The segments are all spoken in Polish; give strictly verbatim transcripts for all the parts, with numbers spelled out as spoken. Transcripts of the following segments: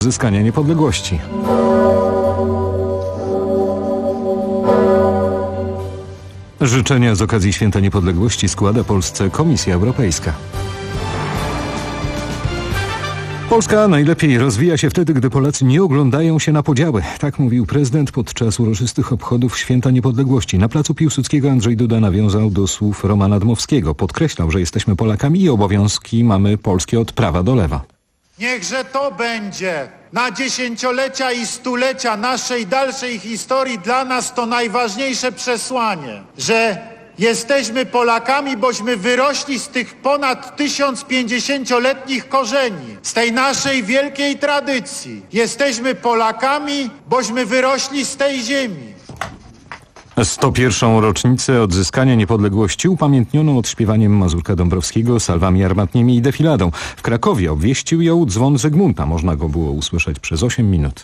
odzyskania niepodległości. Życzenia z okazji Święta Niepodległości składa Polsce Komisja Europejska. Polska najlepiej rozwija się wtedy, gdy Polacy nie oglądają się na podziały. Tak mówił prezydent podczas uroczystych obchodów Święta Niepodległości. Na placu Piłsudskiego Andrzej Duda nawiązał do słów Romana Dmowskiego. Podkreślał, że jesteśmy Polakami i obowiązki mamy polskie od prawa do lewa. Niechże to będzie na dziesięciolecia i stulecia naszej dalszej historii dla nas to najważniejsze przesłanie, że jesteśmy Polakami, bośmy wyrośli z tych ponad tysiąc pięćdziesięcioletnich korzeni, z tej naszej wielkiej tradycji. Jesteśmy Polakami, bośmy wyrośli z tej ziemi. sto pierwszą rocznicę odzyskania niepodległości upamiętniono odśpiewaniem Mazurka Dąbrowskiego, salwami armatnimi i defiladą. W Krakowie obwieścił ją dzwon Zygmunta. Można go było usłyszeć przez osiem minut.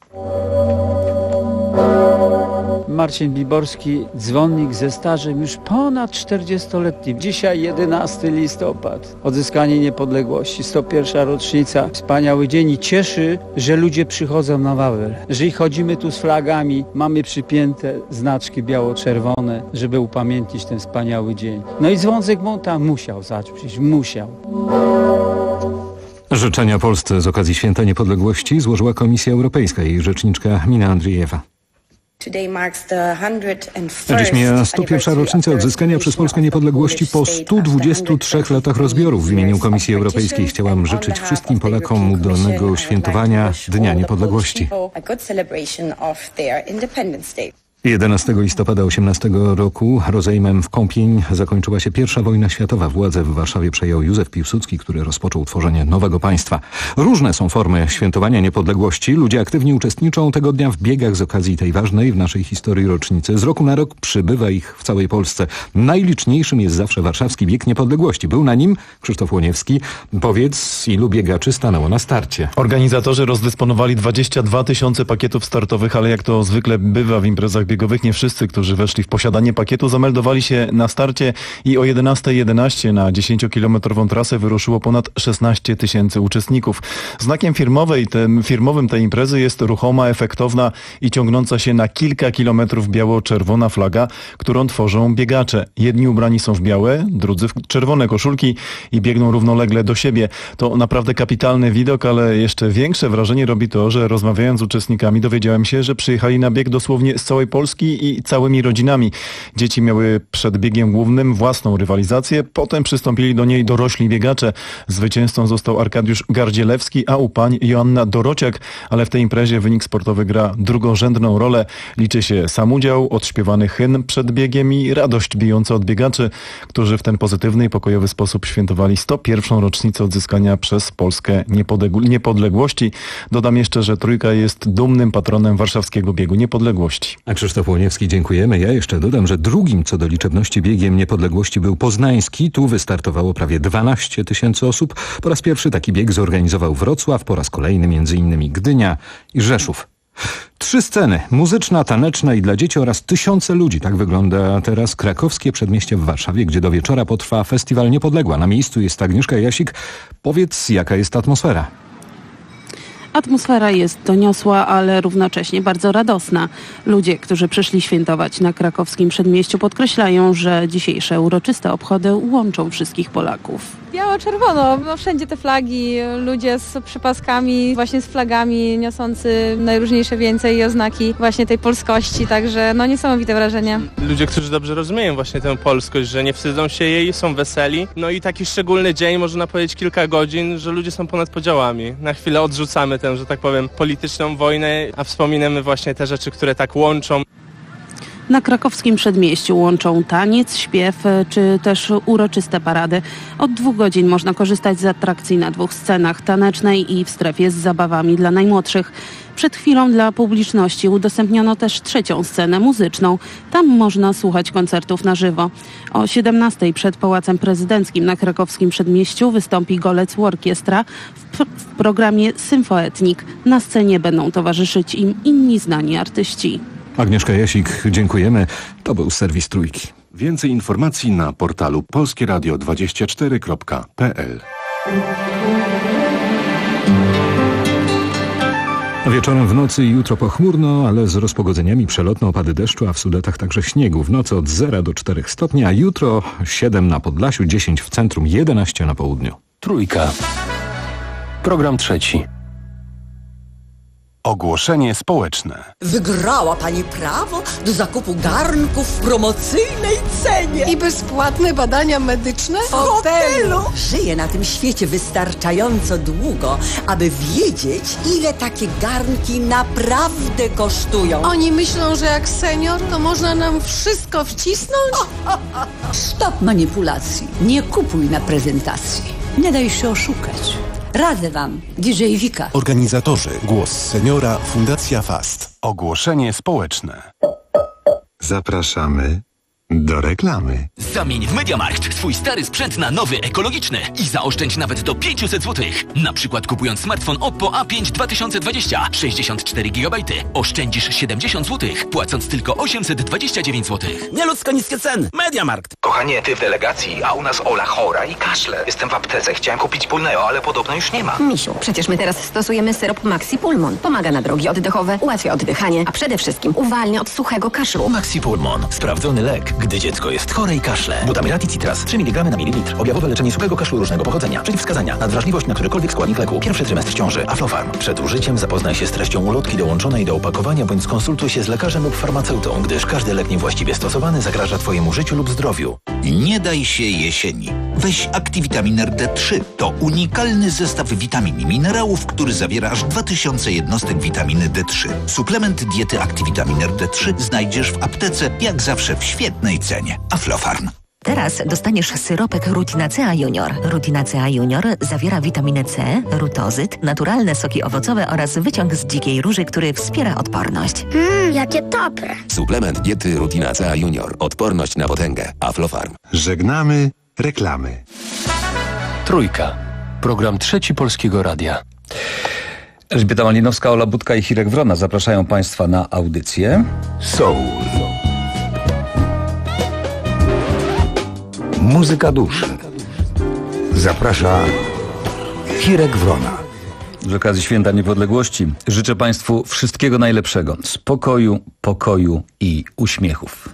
Marcin Biborski, dzwonnik ze stażem już ponad czterdziestoletnim. Dzisiaj jedenasty listopad, odzyskanie niepodległości, sto pierwsza rocznica. Wspaniały dzień i cieszy, że ludzie przychodzą na Wawel. Że chodzimy tu z flagami, mamy przypięte znaczki biało-czerwone, żeby upamiętnić ten wspaniały dzień. No i dzwon Zygmunta musiał zabrzmieć, musiał. Życzenia Polsce z okazji Święta Niepodległości złożyła Komisja Europejska i jej rzeczniczka Mina Andrijewa. Dziś mija sto pierwsza rocznica odzyskania przez Polskę niepodległości po stu dwudziestu trzech latach rozbiorów. W imieniu Komisji Europejskiej chciałam życzyć wszystkim Polakom udolnego świętowania Dnia Niepodległości. jedenastego listopada osiemnastego roku rozejmem w Kąpień zakończyła się pierwsza wojna światowa. Władzę w Warszawie przejął Józef Piłsudski, który rozpoczął tworzenie nowego państwa. Różne są formy świętowania niepodległości. Ludzie aktywnie uczestniczą tego dnia w biegach z okazji tej ważnej w naszej historii rocznicy. Z roku na rok przybywa ich w całej Polsce. Najliczniejszym jest zawsze warszawski bieg niepodległości. Był na nim Krzysztof Łoniewski. Powiedz, ilu biegaczy stanęło na starcie? Organizatorzy rozdysponowali dwadzieścia dwa tysiące pakietów startowych, ale jak to zwykle bywa w imprezach biegowych, nie wszyscy, którzy weszli w posiadanie pakietu, zameldowali się na starcie i o jedenasta jedenaście na dziesięciokilometrową trasę wyruszyło ponad szesnaście tysięcy uczestników. Znakiem firmowej, tym, firmowym tej imprezy jest ruchoma, efektowna i ciągnąca się na kilka kilometrów biało-czerwona flaga, którą tworzą biegacze. Jedni ubrani są w białe, drudzy w czerwone koszulki i biegną równolegle do siebie. To naprawdę kapitalny widok, ale jeszcze większe wrażenie robi to, że rozmawiając z uczestnikami dowiedziałem się, że przyjechali na bieg dosłownie z całej Polski i całymi rodzinami. Dzieci miały przed biegiem głównym własną rywalizację, potem przystąpili do niej dorośli biegacze. Zwycięzcą został Arkadiusz Gardzielewski, a u pań Joanna Dorociak, ale w tej imprezie wynik sportowy gra drugorzędną rolę. Liczy się sam udział, odśpiewany hymn przed biegiem i radość bijąca od biegaczy, którzy w ten pozytywny i pokojowy sposób świętowali sto pierwszą rocznicę odzyskania przez Polskę niepodległości. Dodam jeszcze, że Trójka jest dumnym patronem warszawskiego biegu niepodległości. A Krzysztof Łoniewski, dziękujemy. Ja jeszcze dodam, że drugim co do liczebności biegiem niepodległości był poznański. Tu wystartowało prawie dwanaście tysięcy osób. Po raz pierwszy taki bieg zorganizował Wrocław, po raz kolejny między innymi Gdynia i Rzeszów. Trzy sceny, muzyczna, taneczna i dla dzieci oraz tysiące ludzi. Tak wygląda teraz krakowskie przedmieście w Warszawie, gdzie do wieczora potrwa Festiwal Niepodległa. Na miejscu jest Agnieszka Jasik. Powiedz, jaka jest atmosfera? Atmosfera jest doniosła, ale równocześnie bardzo radosna. Ludzie, którzy przyszli świętować na krakowskim przedmieściu, podkreślają, że dzisiejsze uroczyste obchody łączą wszystkich Polaków. Biało-czerwono, no wszędzie te flagi, ludzie z przypaskami, właśnie z flagami, niosący najróżniejsze więcej oznaki właśnie tej polskości, także no niesamowite wrażenie. Ludzie, którzy dobrze rozumieją właśnie tę polskość, że nie wstydzą się jej, są weseli. No i taki szczególny dzień, można powiedzieć kilka godzin, że ludzie są ponad podziałami. Na chwilę odrzucamy tę, że tak powiem, polityczną wojnę, a wspominamy właśnie te rzeczy, które tak łączą. Na krakowskim przedmieściu łączą taniec, śpiew czy też uroczyste parady. Od dwóch godzin można korzystać z atrakcji na dwóch scenach, tanecznej i w strefie z zabawami dla najmłodszych. Przed chwilą dla publiczności udostępniono też trzecią scenę muzyczną. Tam można słuchać koncertów na żywo. O siedemnastej przed Pałacem Prezydenckim na krakowskim przedmieściu wystąpi Golec Orkiestra w, w programie Symfoetnik. Na scenie będą towarzyszyć im inni znani artyści. Agnieszka Jasik, dziękujemy. To był serwis Trójki. Więcej informacji na portalu polskie radio dwadzieścia cztery kropka p l. Wieczorem w nocy i jutro pochmurno, ale z rozpogodzeniami przelotne opady deszczu, a w Sudetach także śniegu. W nocy od zera do czterech stopni, a jutro siedem na Podlasiu, dziesięć w centrum, jedenaście na południu. Trójka. Program trzeci. Ogłoszenie społeczne. Wygrała pani prawo do zakupu garnków w promocyjnej cenie. I bezpłatne badania medyczne w hotelu. Żyję na tym świecie wystarczająco długo, aby wiedzieć, ile takie garnki naprawdę kosztują. Oni myślą, że jak senior, to można nam wszystko wcisnąć? Stop manipulacji. Nie kupuj na prezentacji. Nie daj się oszukać. Radzę wam, D J Wika. Organizatorzy. Głos seniora. Fundacja Fast. Ogłoszenie społeczne. Zapraszamy do reklamy. Zamień w MediaMarkt swój stary sprzęt na nowy, ekologiczny i zaoszczędź nawet do pięćset złotych. Na przykład kupując smartfon Oppo A pięć dwa tysiące dwadzieścia, sześćdziesiąt cztery gigabajty, oszczędzisz siedemdziesiąt złotych, płacąc tylko osiemset dwadzieścia dziewięć złotych. Nieludzko niskie ceny. MediaMarkt. Kochanie, ty w delegacji, a u nas Ola chora i kaszle. Jestem w aptece, chciałem kupić Pulneo, ale podobno już nie ma. Misiu, przecież my teraz stosujemy syrop Maxi Pulmon. Pomaga na drogi oddechowe, ułatwia oddychanie, a przede wszystkim uwalnia od suchego kaszlu. Maxi Pulmon. Sprawdzony lek, gdy dziecko jest chore i kaszle. Butamyrat i Citras. trzy miligramy na mililitr. Objawowe leczenie suchego kaszlu różnego pochodzenia. Przeciwwskazania. Nadwrażliwość na którykolwiek składnik leku. Pierwszy trymestr ciąży. Aflofarm. Przed użyciem zapoznaj się z treścią ulotki dołączonej do opakowania bądź skonsultuj się z lekarzem lub farmaceutą, gdyż każdy lek niewłaściwie stosowany zagraża twojemu życiu lub zdrowiu. Nie daj się jesieni. Weź Activitamin R D trzy. To unikalny zestaw witamin i minerałów, który zawiera aż dwa tysiące jednostek witaminy D trzy. Suplement diety Activitamin R D trzy znajdziesz w aptece, jak zawsze w świetnej cenie. Aflofarm. Teraz dostaniesz syropek Rutinacea Junior. Rutinacea Junior zawiera witaminę C, rutozyt, naturalne soki owocowe oraz wyciąg z dzikiej róży, który wspiera odporność. Mmm, jakie dobre. Suplement diety Rutinacea Junior. Odporność na potęgę. Aflofarm. Żegnamy reklamy. Trójka. Program trzeci Polskiego Radia. Elżbieta Malinowska, Ola Budka i Hirek Wrona zapraszają Państwa na audycję Soul. Muzyka duszy. Zaprasza Hirek Wrona. Z okazji Święta Niepodległości życzę Państwu wszystkiego najlepszego. Spokoju, pokoju i uśmiechów.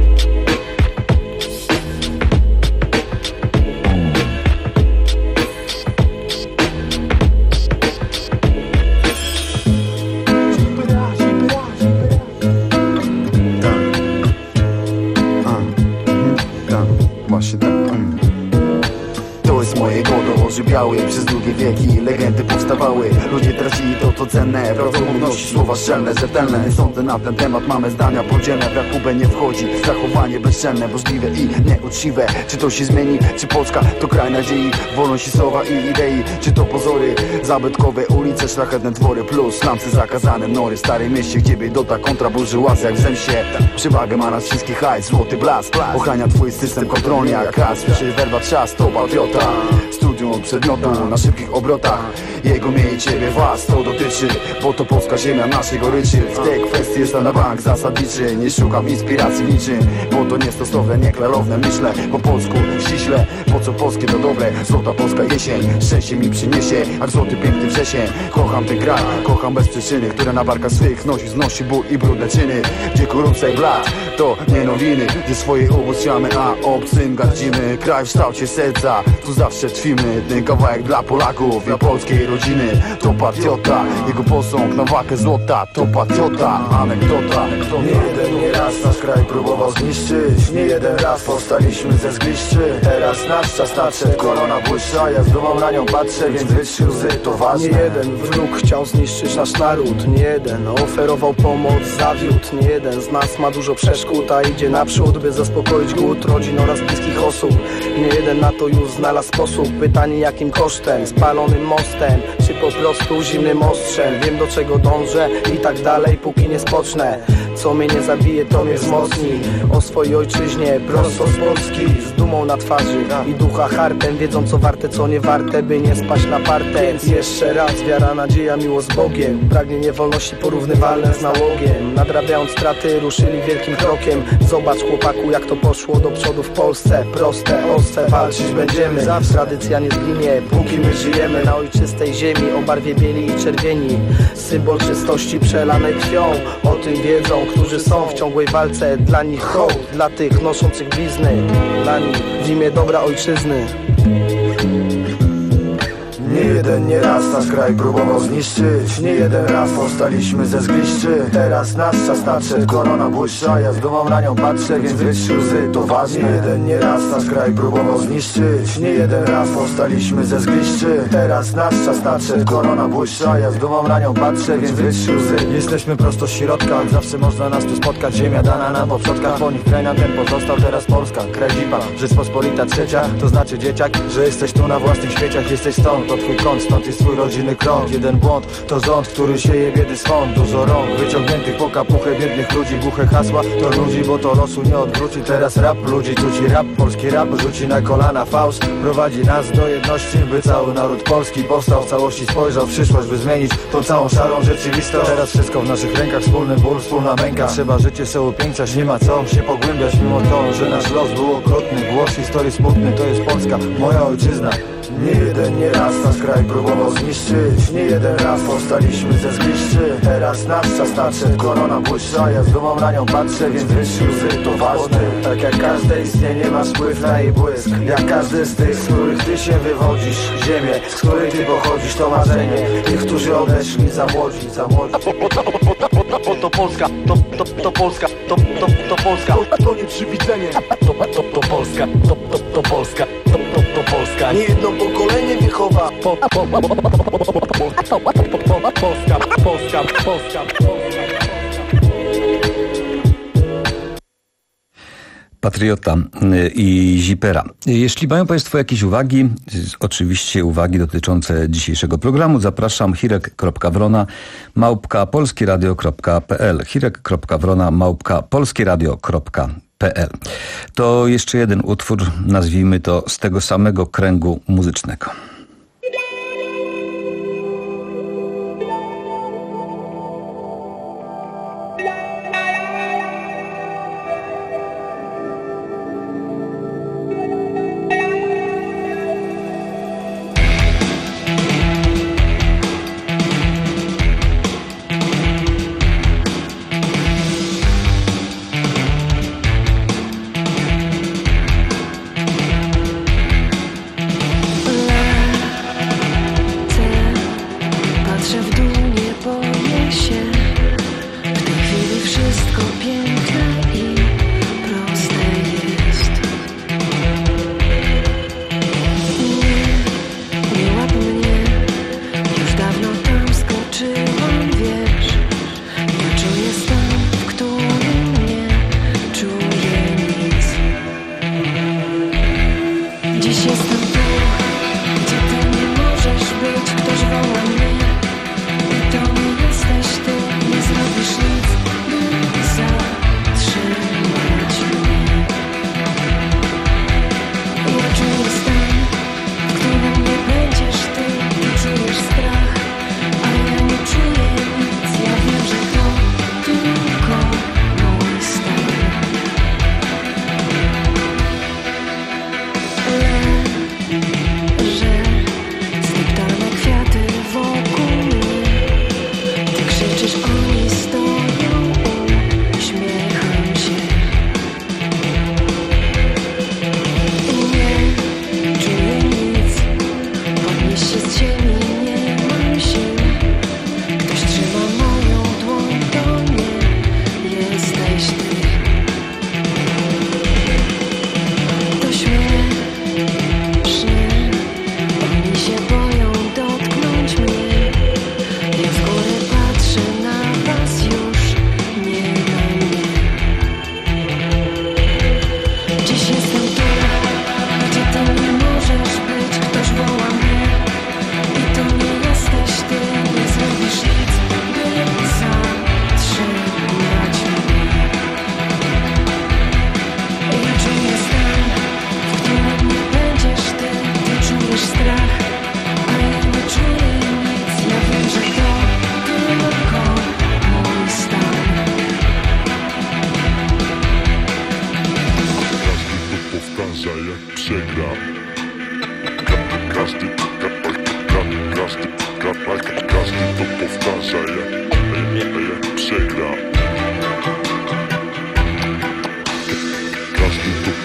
To jest moje godo, ożywiały przez długie wieki. Legendy powstawały, ludzie tracili to co cenne. Prawdomówności, słowa szczelne, rzetelne. Nie sądzę na ten temat, mamy zdania podzielne. W Jakubę nie wchodzi, zachowanie bezczelne, możliwe i nieuczciwe. Czy to się zmieni, czy Polska to kraj nadziei, wolności słowa i idei. Czy to pozory, zabytkowe ulice, szlachetne dwory plus slumsy, zakazane nory. W starym mieście, gdzie biedota kontra burzy łaz jak w zemście. Przewagę ma nas wszystkich hajs, złoty blask. Ochrania twój system kontrolny jak raz. Słyszy werwa czas, to patriota. Studium przedmiotu na szybkich obrotach. Jego mnie i ciebie was to dotyczy, bo to polska ziemia naszego ryczy. W tej kwestii jest na bank zasadniczy. Nie szukam inspiracji w niczym, bo to nie stosowne, nie klarowne. Myślę po polsku ściśle, po co polskie to dobre. Złota polska jesień, szczęście mi przyniesie jak złoty piękny wrzesień. Kocham ten kraj, kocham bez przyczyny, które na barkach swych nosi, znosi ból i brudne czyny. Gdzie korupcja i blat, to nie nowiny. Gdzie swoje ubóstwiamy, a obcym gardzimy. Kraj w kształcie serca, tu zawsze trwimy. Ten kawałek dla Polaków i polskiej rodziny. To patriota, jego posąg na wakę złota. To patriota, anegdota. Nie jeden nie raz nasz kraj próbował zniszczyć. Nie jeden raz powstaliśmy ze zgliszczy. Teraz nasz czas nadszedł, korona błyszcza. Ja z dumą na nią patrzę, więc wytrzyj łzy, to ważne. Nie jeden wróg chciał zniszczyć nasz naród. Nie jeden oferował pomoc, zawiódł. Nie jeden z nas ma dużo przeszkód, a idzie naprzód, by zaspokoić głód rodzin oraz bliskich osób. Nie jeden na to już znalazł sposób. Pytanie jakim kosztem, spalonym mostem, czy po prostu zimnym ostrzem. Wiem do czego dążę i tak dalej, póki nie spocznę. Co mnie nie zabije, to mnie wzmocni. O swojej ojczyźnie, prosto z Polski, z dumą na twarzy i ducha hartem, wiedzą co warte, co nie warte, by nie spaść na partę. Więc jeszcze raz, wiara, nadzieja, miłość z Bogiem. Pragnienie wolności porównywalne z nałogiem. Nadrabiając straty, ruszyli wielkim krokiem. Zobacz chłopaku, jak to poszło do przodu w Polsce. Proste, ostre, walczyć będziemy. Tradycja nie zginie, póki my żyjemy na ojczystej ziemi o barwie bieli i czerwieni. Symbol czystości przelanej krwią. O tym wiedzą, którzy są w ciągłej walce. Dla nich hołd, dla tych noszących blizny. Dla nich w imię dobra ojczyzny. Nie jeden, nie raz nasz kraj próbował zniszczyć. Nie jeden raz powstaliśmy ze zgliszczy. Teraz nasz czas nadszedł, korona błyszcza. Ja z dumą na nią patrzę, więc wytrz łzy, to ważne. Nie jeden, nie raz nasz kraj próbował zniszczyć. Nie jeden raz powstaliśmy ze zgliszczy. Teraz nasz czas nadszedł, korona błyszcza. Ja z dumą na nią patrzę, więc wytrz łzy. Jesteśmy prosto z środka, zawsze można nas tu spotkać. Ziemia dana nam po przodkach, po nich kraj nam ten pozostał. Teraz Polska, kraj dzipa, Rzeczpospolita trzecia. To znaczy dzieciak, że jesteś tu na własnych świeciach. Jesteś stąd, to twój kąt, stąd jest twój rodzinny krąg. Jeden błąd to rząd, który sieje biedy swąd. Dużo rąk wyciągniętych po kapuchę biednych ludzi. Głuche hasła to ludzi, bo to losu nie odwróci. Teraz rap ludzi, tu ci rap, polski rap rzuci na kolana fałsz. Prowadzi nas do jedności, by cały naród polski powstał. W całości spojrzał w przyszłość, by zmienić tą całą szarą rzeczywistość. Teraz wszystko w naszych rękach, wspólny ból, wspólna męka. Trzeba życie sobie upiększać, nie ma co się pogłębiać. Mimo to, że nasz los był okrutny, głos historii smutny. To jest Polska, moja ojczyzna. Nie jeden, nie raz nasz kraj próbował zniszczyć. Nie jeden raz powstaliśmy ze zgliszczy. Teraz nasz czas nadszedł, korona błyszcza. Ja z dumą na nią patrzę, więc wytrz łzy, to ważne. Tak jak każde istnienie masz wpływ na jej błysk. Jak każdy z tych, z których ty się wywodzisz. Ziemię, z której ty pochodzisz, to marzenie tych, którzy odeszli za młodzi, za młodzi. To Polska, to, to, to Polska, to, to, to Polska. To, to nie przywidzenie. To, to, to Polska, to, to, to Polska, to, to, to Polska. Nie jedno pokolenie wychowa. Po, po, po, po, po, po, po, po, po, po, po, Polska, Polska, Polska, Polska. Patriota i Zipera. Jeśli mają Państwo jakieś uwagi, oczywiście uwagi dotyczące dzisiejszego programu, zapraszam hirek.wrona małpka polskieradio kropka pl hirek.wrona małpka polskieradio kropka pl. To jeszcze jeden utwór, nazwijmy to z tego samego kręgu muzycznego. Learn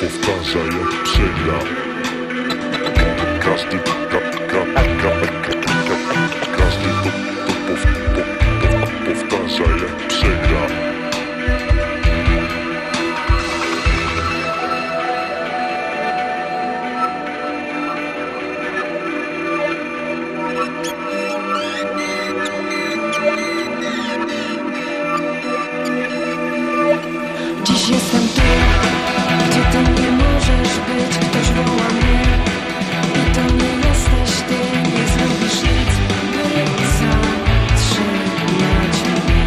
powtarza jak przegra. Każdy, ka, ka, ka, ka, każdy to, to, pow, to, to powtarza jak przegra. Dziś jestem tu, gdzie ty nie możesz być. Ktoś woła mnie i to nie jesteś ty. Nie zrobisz nic, by zatrzymać mnie.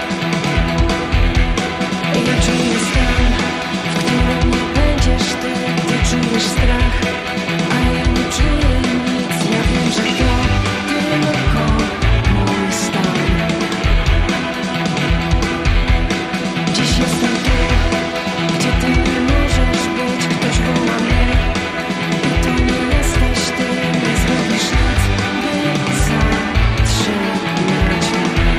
Ja czuję stan, w którym nie będziesz ty. Ty czujesz strach, a ja nie czuję nic. Ja wiem, że to tylko mój stan. Dziś jestem tu, gdzie ty nie możesz być. Ktoś woła mnie i to nie jesteś ty. Nie zrobisz nic, by zatrzymać mnie.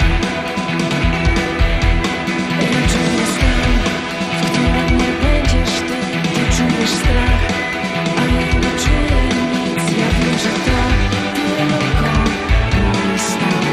Ja czuję stan, w którym nie będziesz ty. Ty czujesz strach, a ja nie czuję nic. Ja wiem, że to tylko mój stan.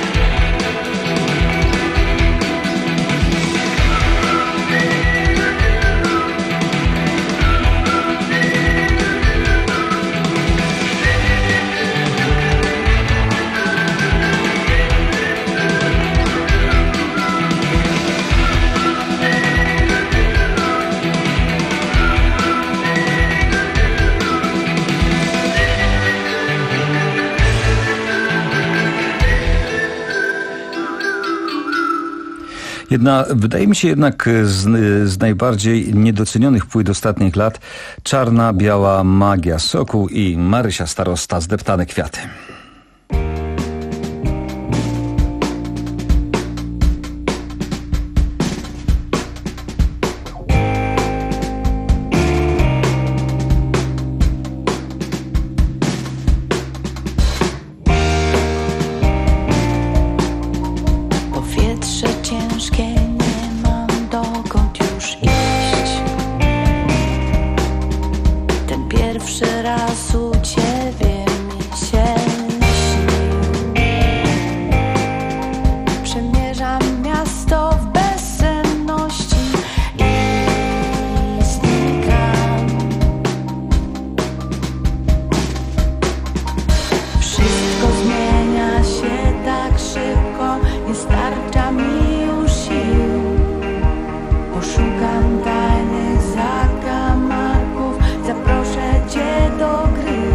Jedna, wydaje mi się jednak z, z najbardziej niedocenionych płyt ostatnich lat Czarna, biała magia Sokół i Marysia Starosta, Zdeptane kwiaty. Powietrze ciężkie, nie mam dokąd już iść. Ten pierwszy raz u ciebie mi się śnił. Przemierzam miasto w bezsenności i znikam. Wszystko zmienia się tak szybko, nie starcza mi już sił. Poszukam tajnych zakamarków, zaproszę cię do gry.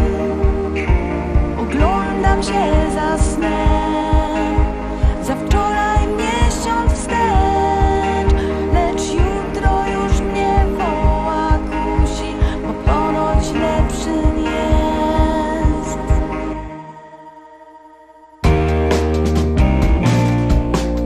Oglądam się za snem, za wczoraj miesiąc wstecz. Lecz jutro już mnie woła, kusi, bo ponoć lepszym jest.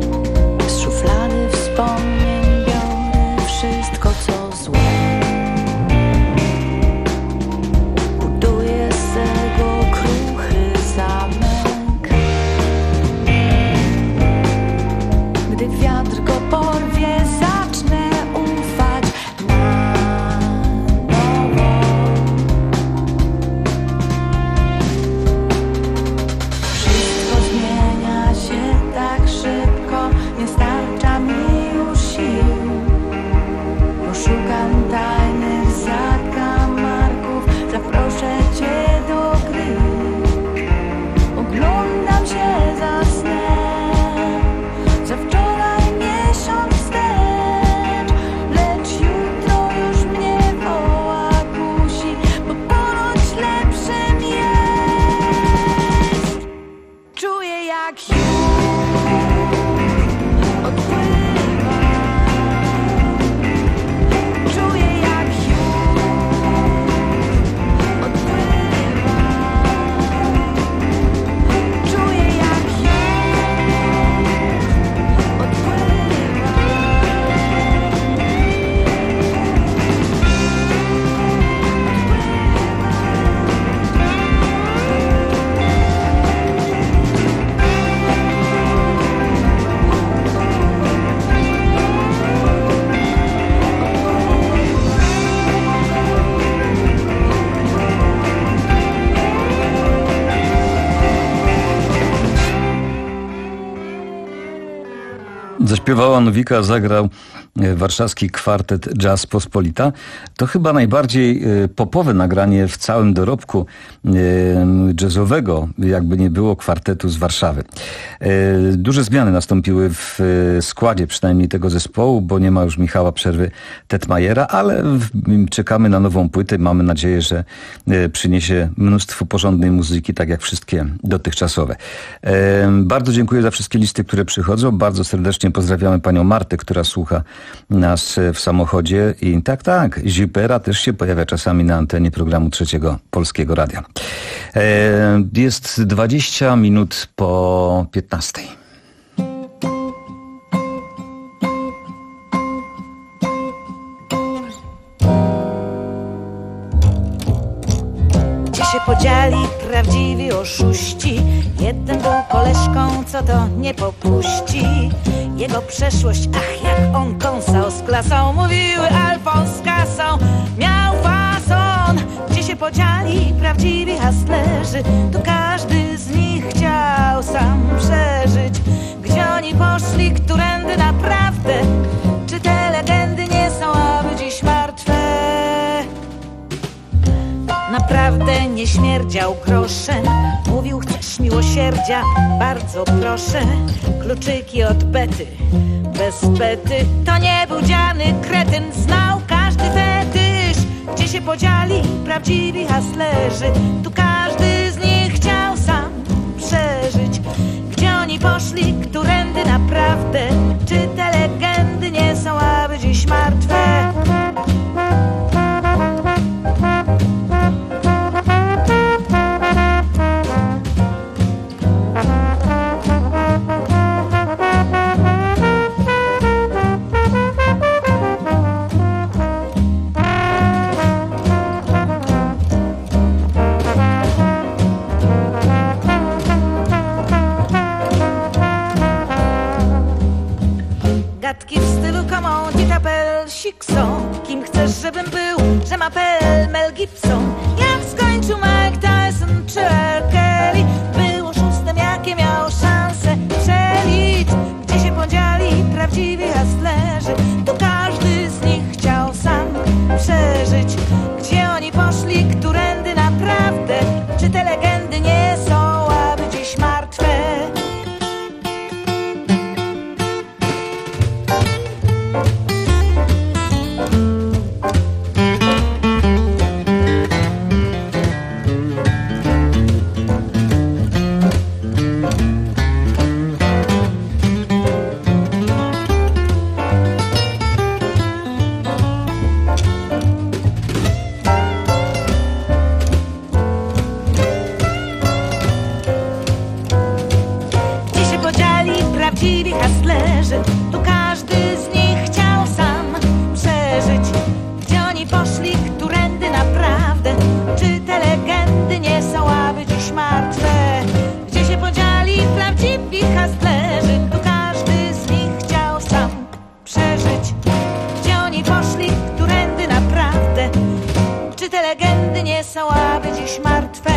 Zaśpiewała Nowika, zagrał warszawski kwartet Jazz Pospolita. To chyba najbardziej popowe nagranie w całym dorobku jazzowego, jakby nie było, kwartetu z Warszawy. Duże zmiany nastąpiły w składzie przynajmniej tego zespołu, bo nie ma już Michała Przerwy Tetmajera, ale czekamy na nową płytę. Mamy nadzieję, że przyniesie mnóstwo porządnej muzyki, tak jak wszystkie dotychczasowe. Bardzo dziękuję za wszystkie listy, które przychodzą. Bardzo serdecznie pozdrawiamy panią Martę, która słucha nas w samochodzie. I tak, tak, Zipera też się pojawia czasami na antenie programu Trzeciego Polskiego Radia. Jest dwadzieścia minut po piętnastej. Gdzie się podzieli prawdziwi oszuści? Jeden był koleżką, co to nie popuści. Jego przeszłość, ach jak on kąsał z klasą. Mówiły Alfons z kasą, miał fason. Gdzie się podzieli prawdziwi hustlerzy? Tu każdy z nich chciał sam przeżyć. Gdzie oni poszli, którędy naprawdę? Czy te legendy nie są aby dziś martwe? Naprawdę nie śmierdział groszem. Mówił, chcesz miłosierdzia? Bardzo proszę. Kluczyki od bety, bez bety. To nie był dziany kretyn, znał każdy fetysz. Gdzie się podzieli prawdziwi hustlerzy? Tu każdy z nich chciał sam przeżyć. Gdzie oni poszli, którędy naprawdę? Czy te legendy nie są aby dziś martwe? Gadki w stylu come on, dit appel Sikson. Kim chcesz, żebym był, że ma pel Mel Gibson? Jak skończył Mike Tyson czy R. Kelly? Był oszustem, jakie miał szanse przelić. Gdzie się podzieli prawdziwi hustlerzy? Tu każdy z nich chciał sam przeżyć. Gdzie oni poszli, którędy naprawdę? Czy te legendy nie są aby dziś martwe? Prawdziwi hustlerzy, tu każdy z nich chciał sam przeżyć. Gdzie oni poszli, którędy naprawdę? Czy te legendy nie są aby dziś martwe? Gdzie się podzieli prawdziwi hustlerzy? Tu każdy z nich chciał sam przeżyć. Gdzie oni poszli, którędy naprawdę? Czy te legendy nie są aby dziś martwe?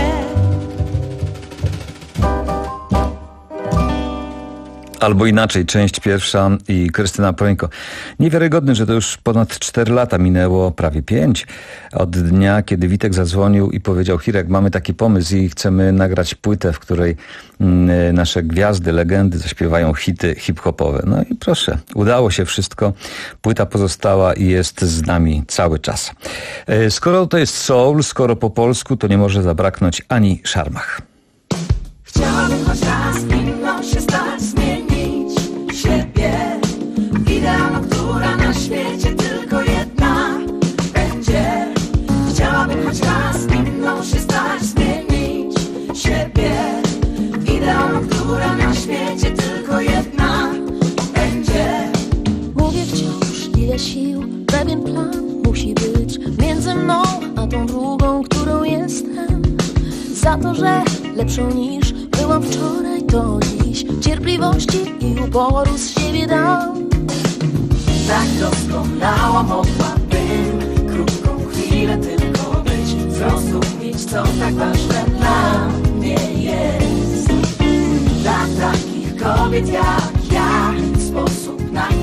Albo inaczej, część pierwsza i Krystyna Prońko. Niewiarygodne, że to już ponad cztery lata minęło, prawie pięć, od dnia, kiedy Witek zadzwonił i powiedział: Hirek, mamy taki pomysł i chcemy nagrać płytę, w której mm, nasze gwiazdy, legendy zaśpiewają hity hip-hopowe. No i proszę, udało się wszystko. Płyta pozostała i jest z nami cały czas. E, skoro to jest soul, skoro po polsku, to nie może zabraknąć ani Szarmach. Chciałabym choć raz inną się stać, zmienić siebie w idealną, która na świecie tylko jedna będzie. Chciałabym choć raz inną się stać, zmienić siebie w idealną, która na świecie tylko jedna będzie. Mówię wciąż, ile sił, pewien plan musi być między mną a tą drugą, którą jestem. Za to, że lepszą niż byłam wczoraj, to dziś cierpliwości i uporu z siebie dam. Tak doskonała mogłabym krótką chwilę tylko być, zrozumieć, co tak ważne dla mnie jest. Dla takich kobiet jak ja sposób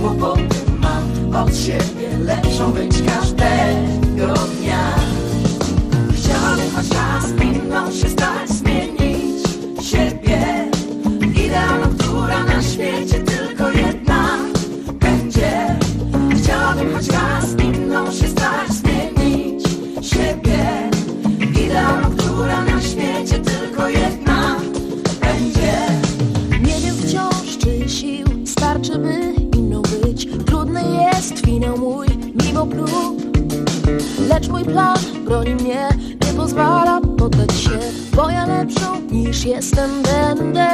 kłopoty mam od siebie, lepszą być każdego dnia. Chciałabym choć raz inną się stać, zmienić siebie, idealną, która na świecie tylko jedna będzie. Chciałabym choć raz inną się stać, zmienić siebie, idealną, która na świecie tylko jedna będzie. Nie wiem wciąż, czy sił starczy, by inną być. Trudny jest finał mój, mimo prób. Lecz mój plan broni mnie, nie pozwala poddać się, bo ja lepszą niż jestem będę.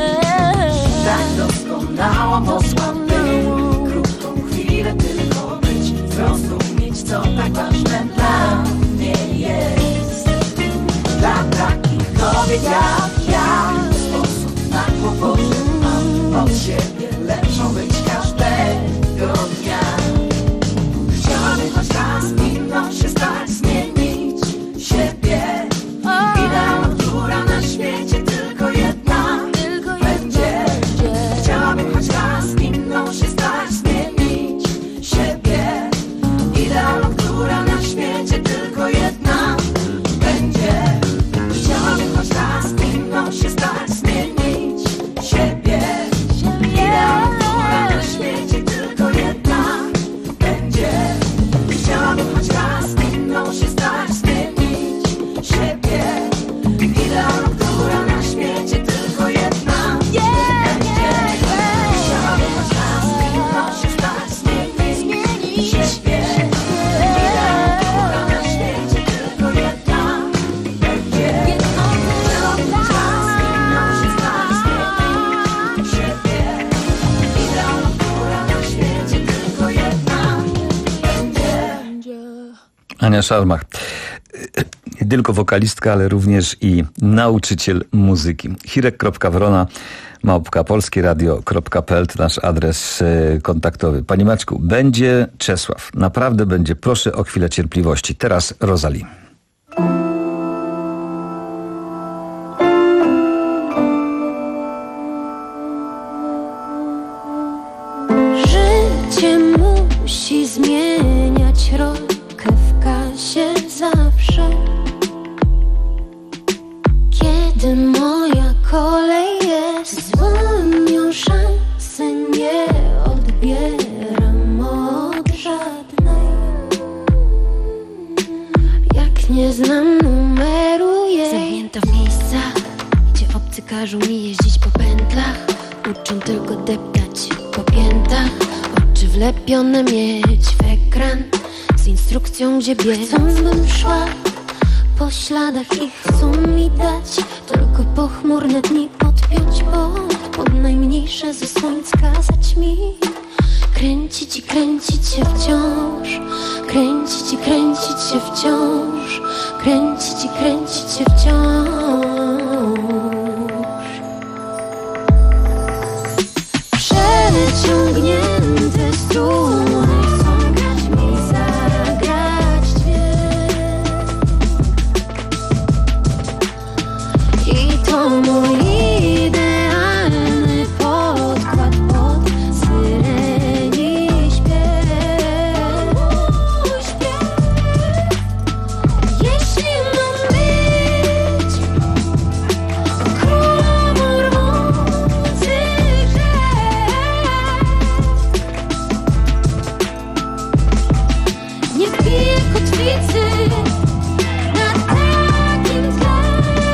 Tak doskonała mogła być, krótką chwilę tylko być, zrozumieć, co tak ważne dla mnie jest. Dla takich kobiet jak ja, sposób na kłopoty mam od siebie, lepszą być każdego dnia. Chciałabym choć raz inną się stać, zmienić siebie, idealną, która na świecie tylko jedna będzie. Chciałabym choć raz inną się stać, zmienić siebie, idealną, która na świecie tylko jedna będzie. Chciałabym choć raz inną się stać, zmienić siebie, idealną, która na świecie tylko jedna będzie. Chciałabym choć raz inną się stać, zmienić siebie, idealną, która na świecie tylko jedna będzie. Chciałabym choć raz inną się stać, zmienić siebie, idealną, która na świecie tylko jedna będzie. Chciałabym choć raz inną się stać, zmienić siebie, idealną, która na świecie tylko jedna będzie. Ania Szarmach. Nie tylko wokalistka, ale również i nauczyciel muzyki. Hirek kropka wrona małpka polskieradio kropka p l to nasz adres kontaktowy. Panie Maćku, będzie Czesław. Naprawdę będzie. Proszę o chwilę cierpliwości. Teraz Rosalie. Życie musi zmieniać rolkę w kasie zawsze. Kiedy moja kolej jest, zwolnią szansy, nie odbieram od żadnej. Jak nie znam numeru jej, zamknięta w miejscach, gdzie obcy każą mi jeździć po pętlach. Uczą tylko deptać po piętach, oczy wlepione mieć w ekran z instrukcją, gdzie biec. Chcą, bym szła po śladach i chcą mi dać tylko pochmurne dni podpiąć pod, pod najmniejsze ze słońc kazać mi kręcić i kręcić się wciąż, kręcić i kręcić się wciąż, kręcić i kręcić się wciąż. Przeciągnięte struny chcą grać mi zagrać dźwięk. I to mój idealny podkład pod syreni śpiew. Mój śpiew. Jeśli mam być królową rwących nie wbiję kotwicy na takim tle.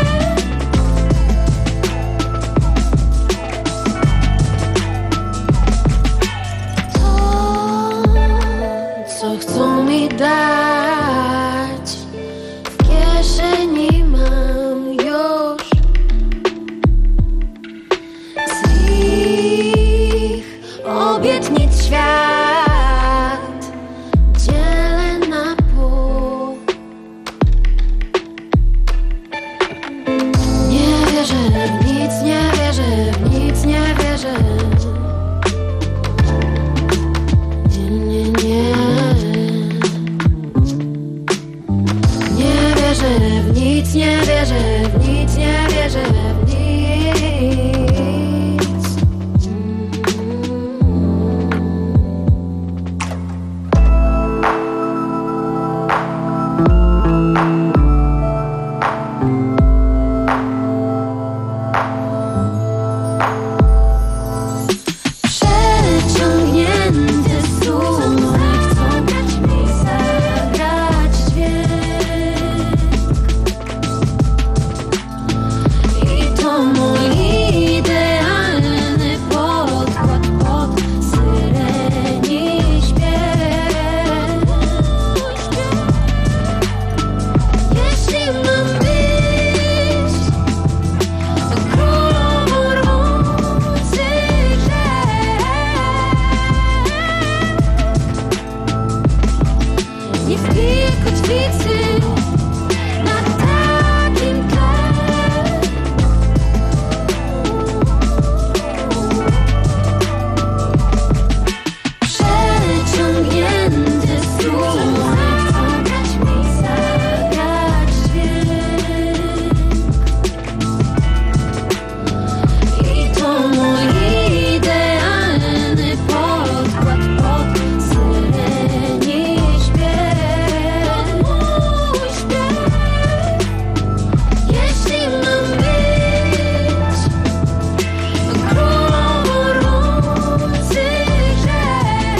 To, co chcą mi dać, w kieszeni mam już. Z ich obietnic świat dzielę na pół. Nie wierzę w nic, nie wierzę w nic, nie wierzę. Nie, nie, nie. Nie wierzę w nic, nie wierzę w nic, nie wierzę w nic. kotwicy na takim tle. Przeciągnięty strun chcą dać mi zagrać dźwięk. I to mój idealny podkład pod syreni śpiew. Mój śpiew. Jeśli mam być królową różnych rzek,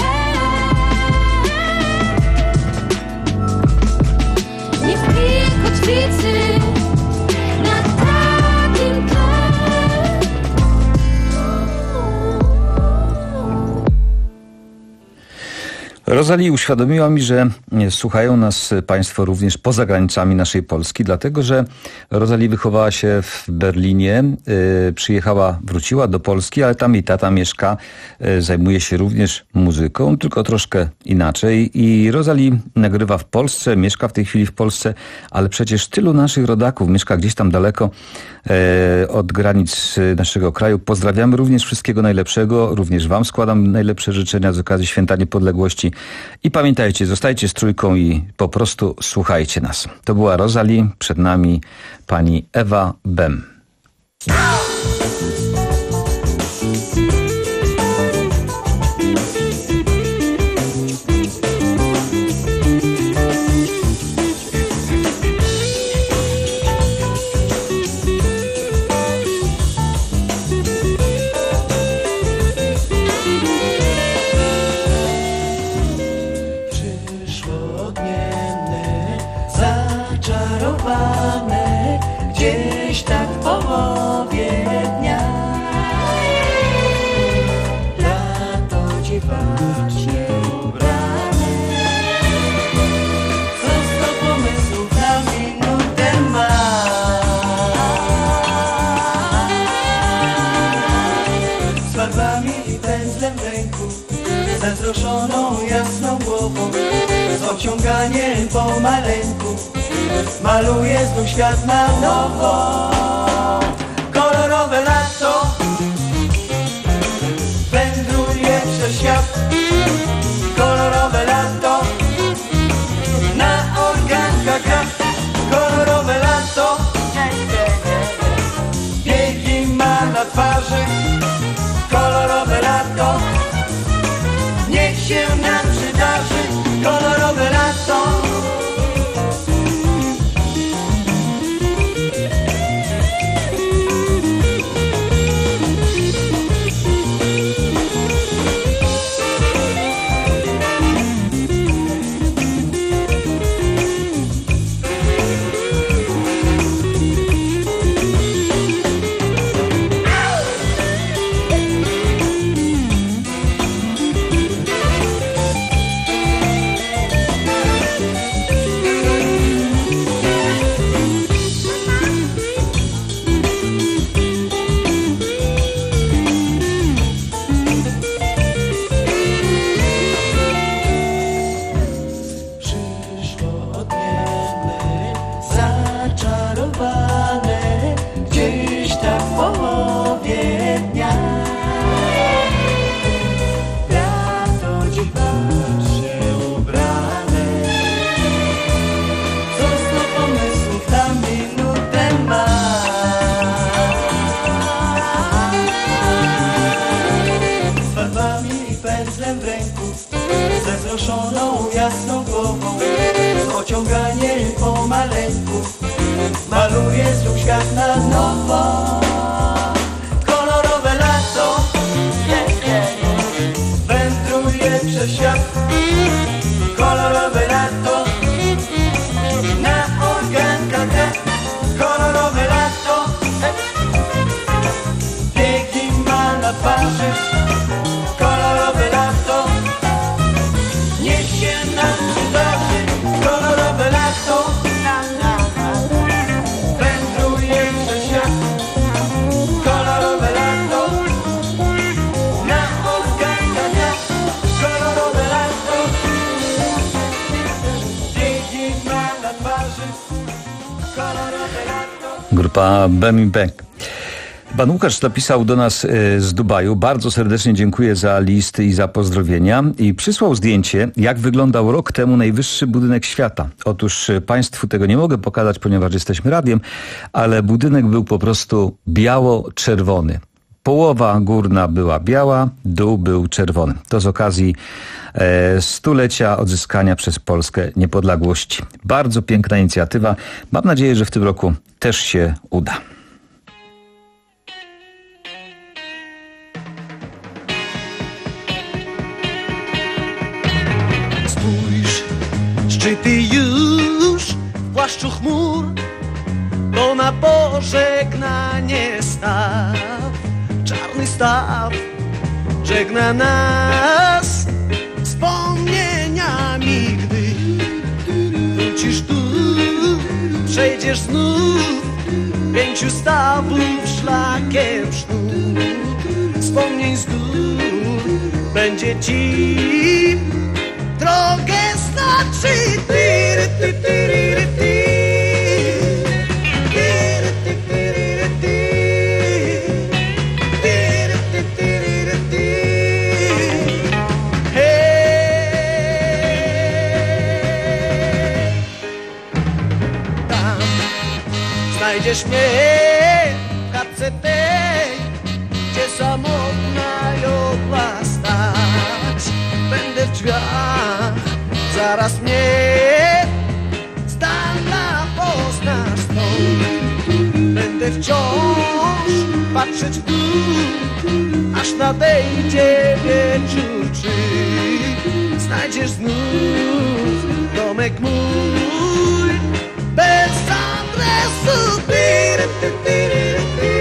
nie wbiję kotwicy na takim tle. Rosalie uświadomiła mi, że słuchają nas Państwo również poza granicami naszej Polski, dlatego że Rosalie wychowała się w Berlinie, y, przyjechała, wróciła do Polski, ale tam jej tata mieszka, y, zajmuje się również muzyką, tylko troszkę inaczej. I Rosalie nagrywa w Polsce, mieszka w tej chwili w Polsce, ale przecież tylu naszych rodaków mieszka gdzieś tam daleko y, od granic naszego kraju. Pozdrawiamy również, wszystkiego najlepszego, również Wam składam najlepsze życzenia z okazji Święta Niepodległości. I pamiętajcie, zostajcie z trójką i po prostu słuchajcie nas. To była Rosalie, przed nami pani Ewa Bem. Zaczarowane gdzieś tak w połowie dnia. Lato dziwacznie ubrane, co sto pomysłów na minutę ma. Z farbami i pędzlem w ręku, ze wzruszoną jasną głową, z ociąganiem pomaleńku maluje znów świat na nowo. Kolorowe lato wędruje przez świat. Kolorowe lato na organkach gra. Kolorowe lato biegi ma na twarzy. Kolorowe lato niech się nam przydarzy. Kolorowe lato. Jasną głową, z ociąganiem pomaleńku maluje znów świat na nowo. Kolorowe lato wędruje przez świat. Kolorowe lato na organkach gra. Kolorowe lato biegi ma na twarzy. Kolorowe lato niech się nam przydarzy. Kolorowe lato wędruje przez świat. Kolorowe lato na organkach gra. Kolorowe lato Grupa Bemi Beck. Pan Łukasz napisał do nas z Dubaju. Bardzo serdecznie dziękuję za list i za pozdrowienia. I przysłał zdjęcie, jak wyglądał rok temu najwyższy budynek świata. Otóż państwu tego nie mogę pokazać, ponieważ jesteśmy radiem, ale budynek był po prostu biało-czerwony. Połowa górna była biała, dół był czerwony. To z okazji e, stulecia odzyskania przez Polskę niepodległości. Bardzo piękna inicjatywa. Mam nadzieję, że w tym roku też się uda. Spójrz, szczyty już w płaszczu chmur, to na pożegnanie staw. Czarny staw żegna nas wspomnieniami, gdy wrócisz tu, przejdziesz znów pięciu stawów szlakiem sznur. Wspomnień z gór będzie ci drogę znaczy. Tyry, ty, tyry, ty. Znajdziesz mnie w chatce tej, gdzie samotna jodła stać. Będę w drzwiach, zaraz mnie z dala poznasz stąd. Będę wciąż patrzeć w dół, aż nadejdzie wieczór. Czy znajdziesz znów domek mój bez adresu? Tyry, ty, tyry, ty.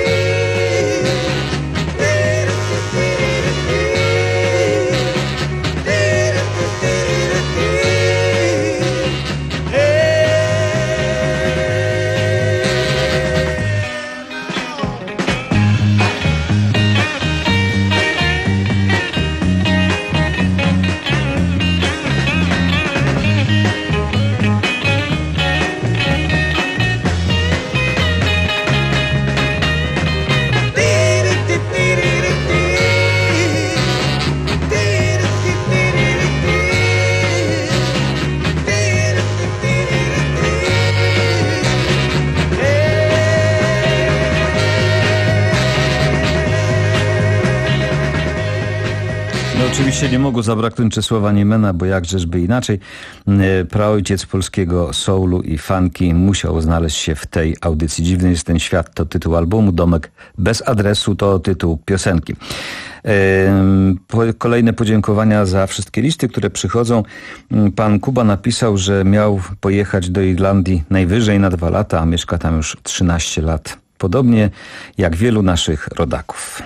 Oczywiście nie mogło zabraknąć Czesława Niemena, bo jakżeżby inaczej. Praojciec polskiego soulu i funky musiał znaleźć się w tej audycji. Dziwny jest ten świat to tytuł albumu, Domek bez adresu to tytuł piosenki. Kolejne podziękowania za wszystkie listy, które przychodzą. Pan Kuba napisał, że miał pojechać do Irlandii najwyżej na dwa lata, a mieszka tam już trzynaście lat. Podobnie jak wielu naszych rodaków.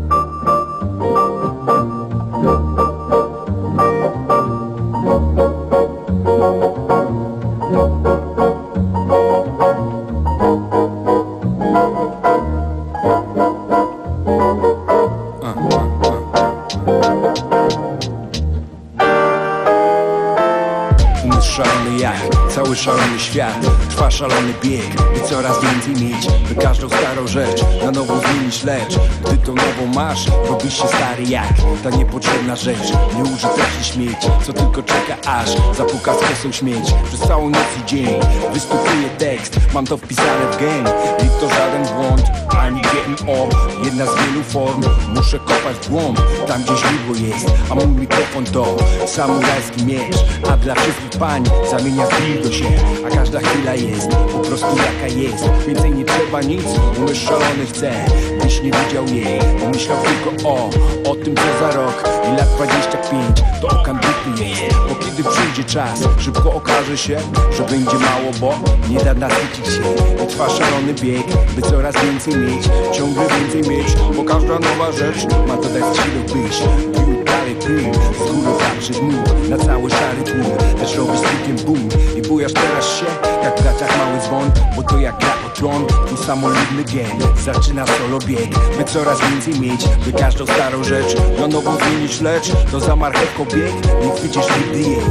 Szalony jak cały szalony świat, trwa szalony bieg, by coraz więcej mieć, by każdą starą rzecz na nowo zmienić, lecz gdy tą nową masz, robisz się stary jak ta niepotrzebna rzecz, nieużyteczny śmieć, co tylko czeka aż zapuka z kosą śmieć. Przez całą noc i dzień wystupuję tekst, mam to wpisane w game i to żaden błąd, ani getting off, jedna z wielu form, muszę kopać w głąb, tam gdzie źródło jest, a mój mikrofon to samurajski miecz, a dla wszystkich pań zamienia bil do się, a każda chwila jest po prostu jaka jest. Więcej nie trzeba nic, umysł szalony chce, byś nie widział jej, pomyślał tylko o, o tym co za rok i lat dwadzieścia pięć, to okandupy jest. Bo kiedy przyjdzie czas, szybko okaże się, że będzie mało, bo nie da nasycić się. I trwa szalony bieg, by coraz więcej mieć, ciągle więcej mieć, bo każda nowa rzecz ma dodać siły być. Dalej płyn, z góry patrzy dmuch na cały szary tłum, lecz robi stykiem boom i bujasz teraz się jak w gaciach mały dzwon, bo to jak gra o tron i samolubny gen zaczyna solo bieg, by coraz więcej mieć, by każdą starą rzecz na nową zmienić, lecz to za marchewką bieg, nie chwycisz nigdy jej.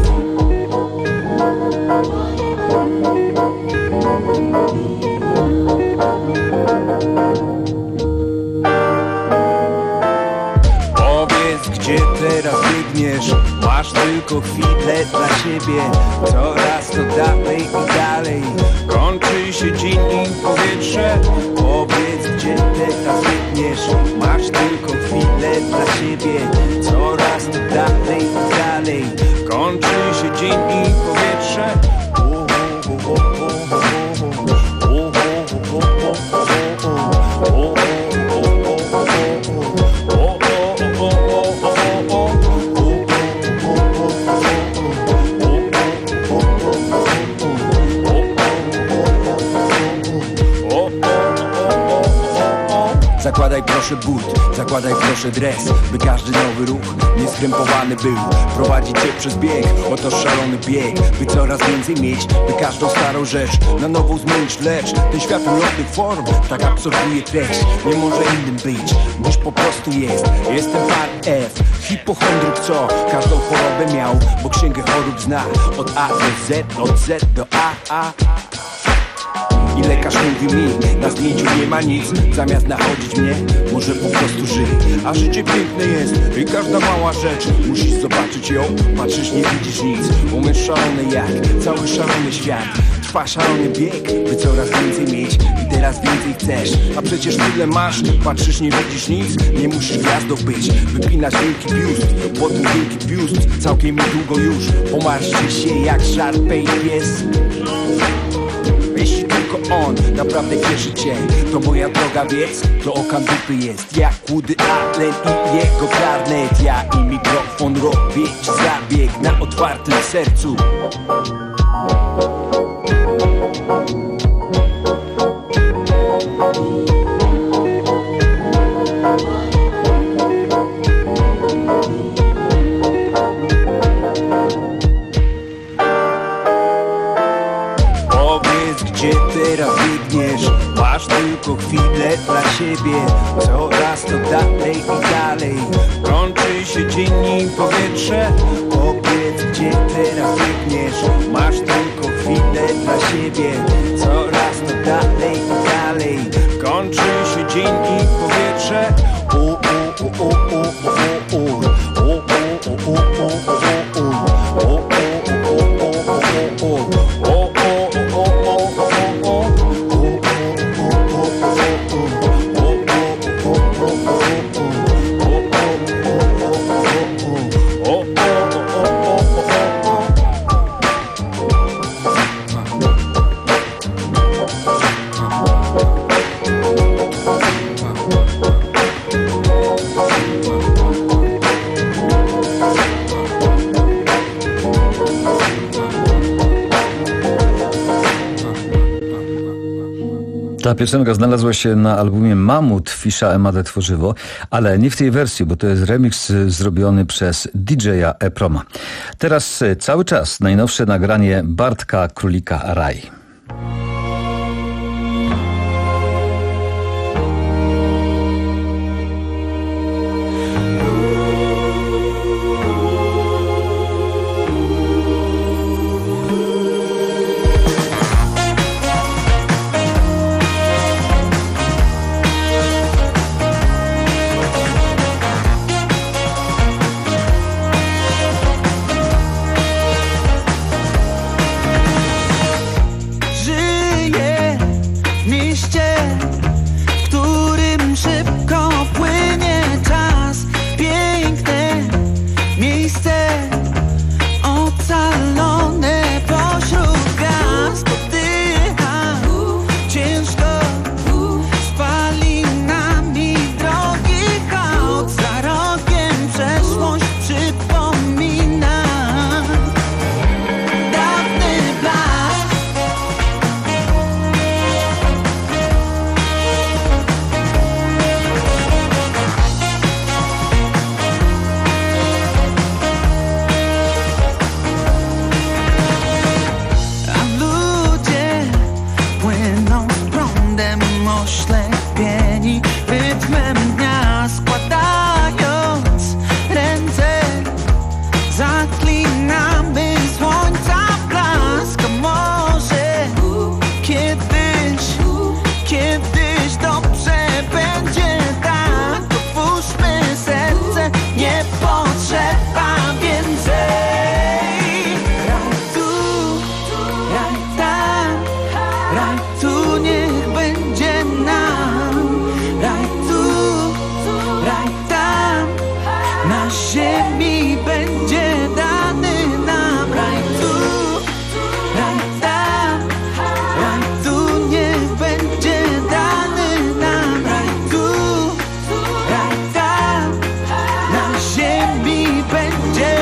gdzie teraz biegniesz? Masz tylko chwilę dla siebie. Coraz to dalej i dalej. Kończy się dzień i powietrze. Powiedz, gdzie teraz biegniesz? Masz tylko chwilę dla siebie. Coraz to dalej i dalej. Kończy się dzień i powietrze. Zakładaj proszę but, zakładaj proszę dres, by każdy nowy ruch nieskrępowany był. Prowadzi cię przez bieg, oto szalony bieg, by coraz więcej mieć, by każdą starą rzecz na nową zmienić. Lecz ten świat ulotnych form tak absorbuje treść. Nie może innym być niż po prostu jest. Jestem pan F, hipochondryk, co każdą chorobę miał, bo księgę chorób zna od A do Z, od Z do A, A. I lekarz mówi mi, na zdjęciu nie ma nic. Zamiast nachodzić mnie, może po prostu żyj. A życie piękne jest i każda mała rzecz. Musisz zobaczyć ją, patrzysz, nie widzisz nic. Umysł szalony jak cały szalony świat. Trwa szalony bieg, by coraz więcej mieć i teraz więcej chcesz. A przecież tyle masz, patrzysz, nie widzisz nic. Nie musisz gwiazdą być, wypinasz wielki biust. Potem wielki biust, całkiem niedługo już pomarszczy się jak szarpej pies. Jeśli tylko on naprawdę cieszy cię, to moja droga wiedz, to okan dupy jest jak Woody Allen i jego klarnet. Ja i mikrofon robię ci zabieg na otwartym sercu. Gdzie teraz biegniesz? Masz tylko chwilę dla siebie. Coraz to dalej i dalej. Kończy się dzień i powietrze. Powiedz, gdzie teraz biegniesz? Masz tylko chwilę dla siebie. Coraz to dalej i dalej. Kończy się dzień i powietrze. O, o, o, o, o, o, o, o, o, o, o, o, o. Ta piosenka znalazła się na albumie Mamut Fisza Emade Tworzywo, ale nie w tej wersji, bo to jest remix zrobiony przez D J a E-Proma. Teraz cały czas najnowsze nagranie Bartka Królika Raj. ziemi będzie dany nam raj tu, raj tam, raj tu, niech będzie dany nam raj tu, raj tam, na ziemi będzie.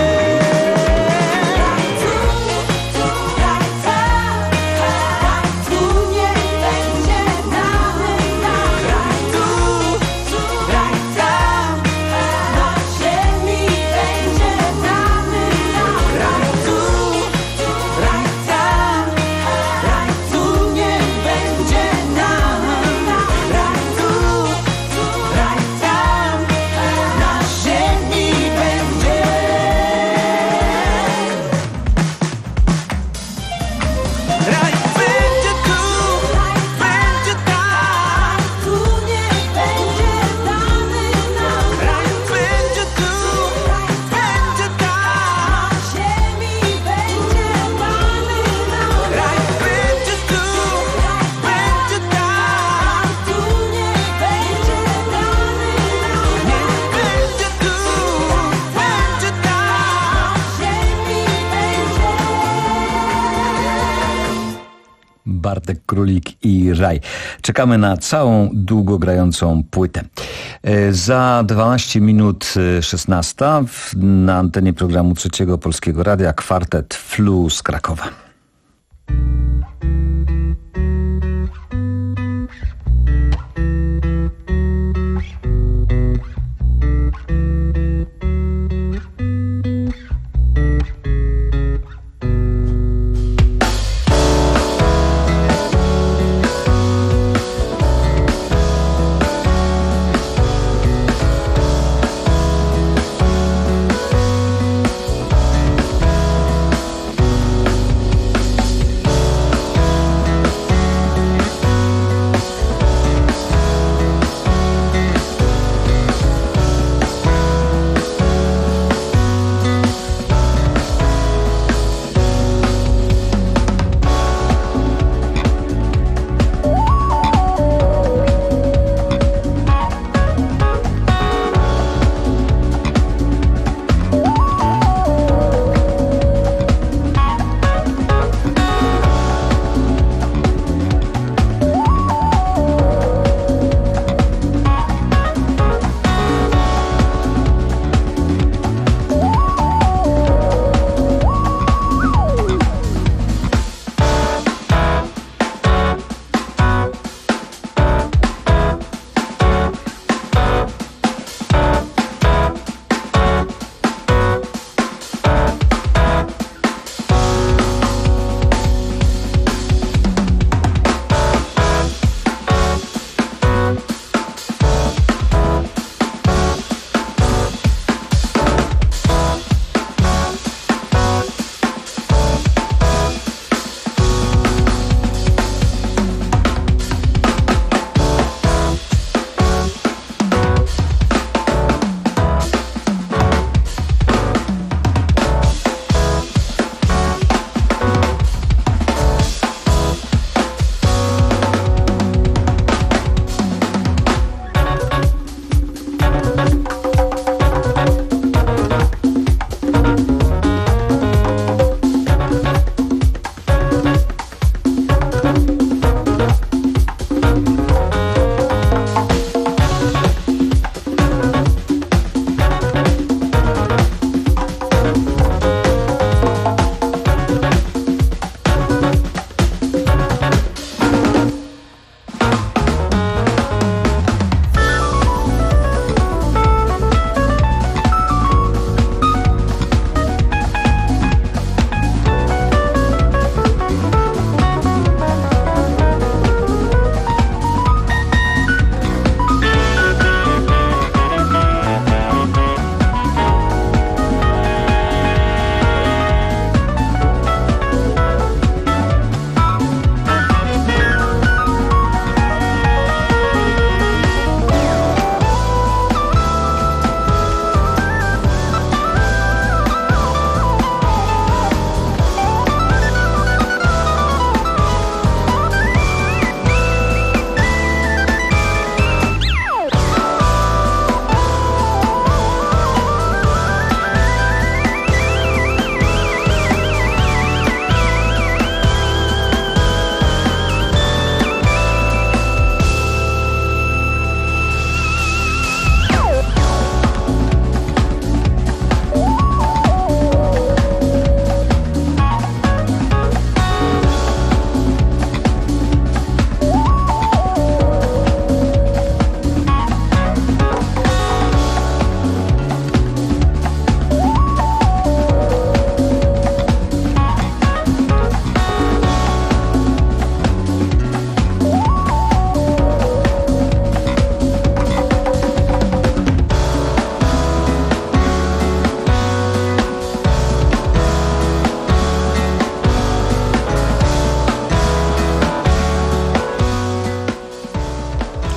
Bartek Królik i Raj. Czekamy na całą długo grającą płytę. Za dwanaście minut szesnasta na antenie programu Trzeciego Polskiego Radia kwartet Flu z Krakowa.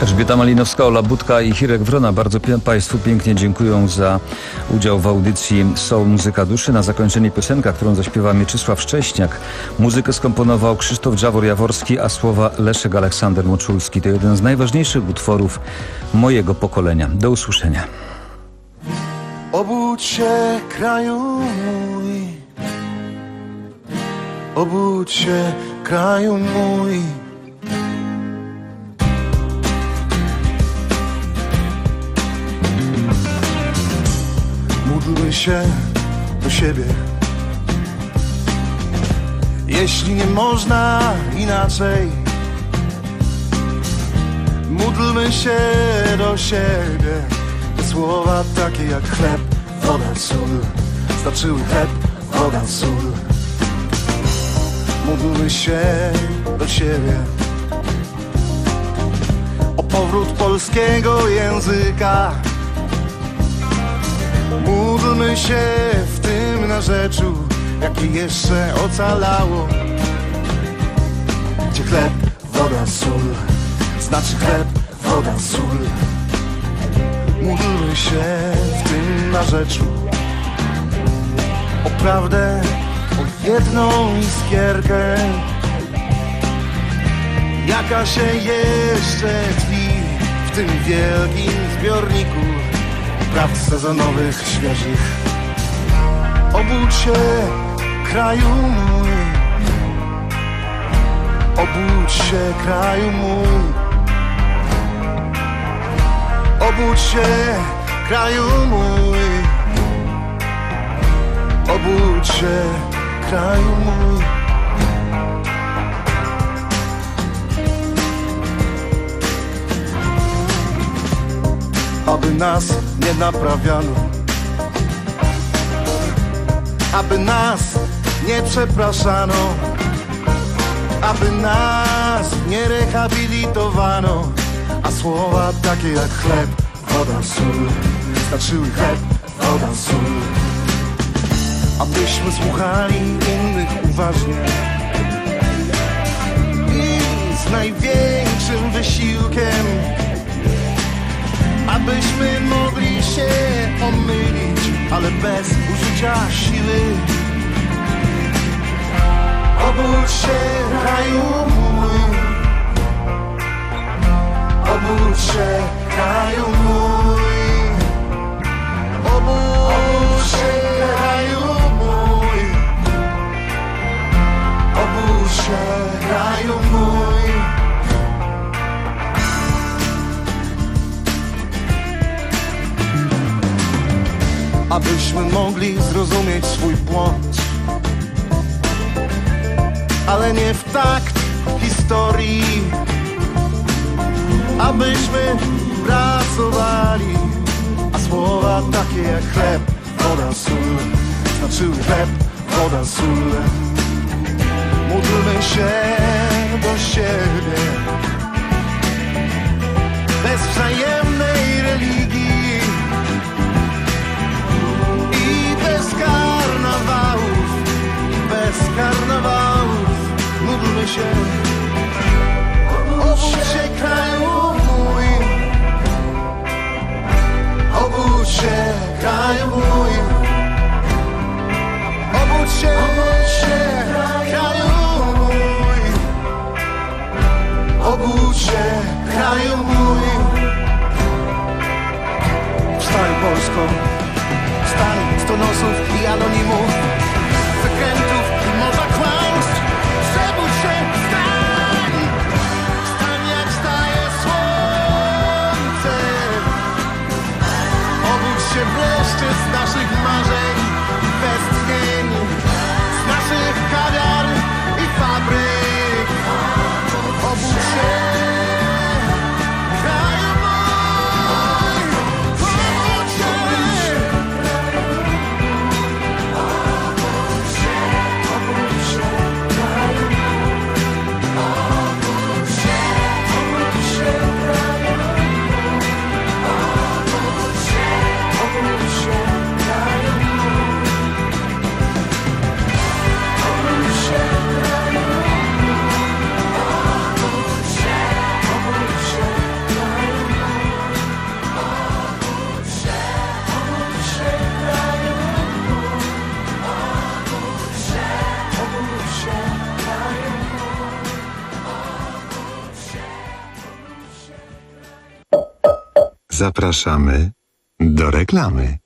Elżbieta Malinowska, Ola Budka i Hirek Wrona bardzo pie- Państwu pięknie dziękują za udział w audycji Soul Muzyka Duszy. Na zakończenie piosenka, którą zaśpiewa Mieczysław Szcześniak. Muzykę skomponował Krzysztof Dżawor-Jaworski, a słowa Leszek Aleksander Moczulski. To jeden z najważniejszych utworów mojego pokolenia. Do usłyszenia. Obudź się, kraju mój. Obudź się, kraju mój. Módlmy się do siebie. Jeśli nie można inaczej, módlmy się do siebie. Te słowa takie jak chleb, woda, sól znaczyły chleb, woda, sól. Módlmy się do siebie o powrót polskiego języka. Módlmy się w tym narzeczu, jakie jeszcze ocalało, gdzie chleb, woda, sól znaczy chleb, woda, sól. Módlmy się w tym narzeczu o prawdę, o jedną iskierkę, jaka się jeszcze tli w tym wielkim zbiorniku prawd sezonowych, świeżych. Obudź się, kraju mój. Obudź się, kraju mój. Obudź się, kraju mój. Obudź się, kraju mój. Aby nas nie naprawiano, aby nas nie przepraszano, aby nas nie rehabilitowano, a słowa takie jak chleb, woda, sól znaczyły chleb, woda, sól. Abyśmy słuchali innych uważnie i z największym wysiłkiem, abyśmy mogli się omylić, ale bez użycia siły. Obudź się, kraju mój. Obudź się, kraju mój. Obudź się, kraju mój. Obudź się, kraju mój. Abyśmy mogli zrozumieć swój błąd, ale nie w takt historii. Abyśmy pracowali, a słowa takie jak chleb, woda, sól znaczyły chleb, woda, sól. Módlmy się do siebie bez wzajemnej religii i bez karnawałów, bez karnawałów. Módlmy się. Obudź się, kraju mój. Obudź się, kraju mój. Obudź się, obudź się, kraju mój. Obudź się, kraju mój. Wstań, Polsko. Wstań, stonosów i anonimów, wykrętów i morza kłamstw. Przebudź się, wstań. Wstań jak wstaje słońce. Obudź się wreszcie z naszych marzeń i westchnień, z naszych kawiarn i fabryk. Obudź się, kraju mój. Obudź się. Zapraszamy do reklamy.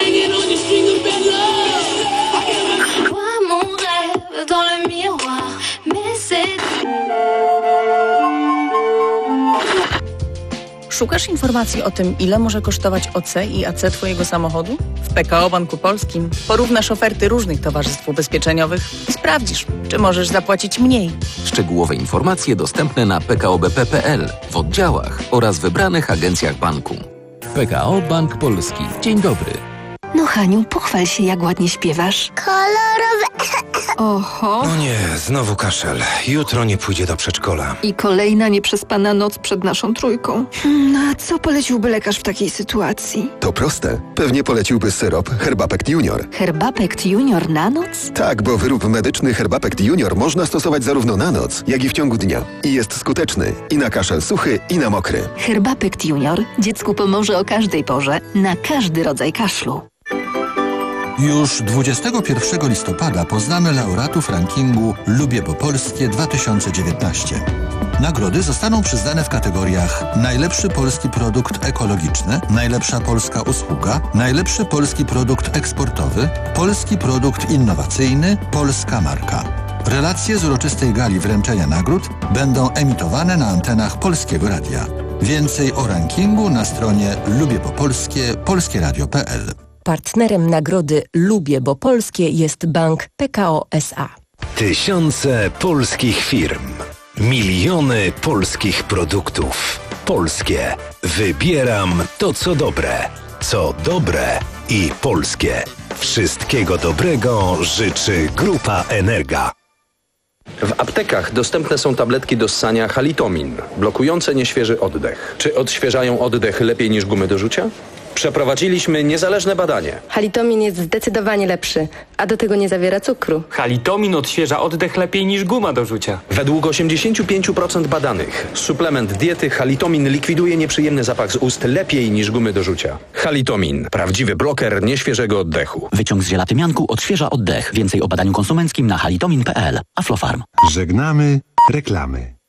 Szukasz informacji o tym, ile może kosztować O C i A C Twojego samochodu? W P K O Banku Polskim porównasz oferty różnych towarzystw ubezpieczeniowych i sprawdzisz, czy możesz zapłacić mniej. Szczegółowe informacje dostępne na p k o b p kropka p l, w oddziałach oraz wybranych agencjach banku. P K O Bank Polski. Dzień dobry. No Haniu, pochwal się, jak ładnie śpiewasz. Kolorowe. Oho. No nie, znowu kaszel. Jutro nie pójdzie do przedszkola. I kolejna nieprzespana noc przed naszą trójką. No a co poleciłby lekarz w takiej sytuacji? To proste. Pewnie poleciłby syrop Herbapekt Junior. Herbapekt Junior na noc? Tak, bo wyrób medyczny Herbapekt Junior można stosować zarówno na noc, jak i w ciągu dnia. I jest skuteczny i na kaszel suchy, i na mokry. Herbapekt Junior dziecku pomoże o każdej porze, na każdy rodzaj kaszlu. Już dwudziestego pierwszego listopada poznamy laureatów rankingu Lubię Bo Polskie dwa tysiące dziewiętnaście. Nagrody zostaną przyznane w kategoriach najlepszy polski produkt ekologiczny, najlepsza polska usługa, najlepszy polski produkt eksportowy, polski produkt innowacyjny, polska marka. Relacje z uroczystej gali wręczenia nagród będą emitowane na antenach Polskiego Radia. Więcej o rankingu na stronie lubię bo polskie polskie radio kropka p l. Partnerem nagrody Lubię Bo Polskie jest bank P K O S A. Tysiące polskich firm. Miliony polskich produktów. Polskie. Wybieram to, co dobre. Co dobre i polskie. Wszystkiego dobrego życzy Grupa Energa. W aptekach dostępne są tabletki do ssania Halitomin, blokujące nieświeży oddech. Czy odświeżają oddech lepiej niż gumy do rzucia? Przeprowadziliśmy niezależne badanie. Halitomin jest zdecydowanie lepszy, a do tego nie zawiera cukru. Halitomin odświeża oddech lepiej niż guma do rzucia. Według osiemdziesiąt pięć procent badanych suplement diety Halitomin likwiduje nieprzyjemny zapach z ust lepiej niż gumy do rzucia. Halitomin. Prawdziwy bloker nieświeżego oddechu. Wyciąg z zielatymianku odświeża oddech. Więcej o badaniu konsumenckim na halitomin kropka p l. Aflofarm. Żegnamy reklamy.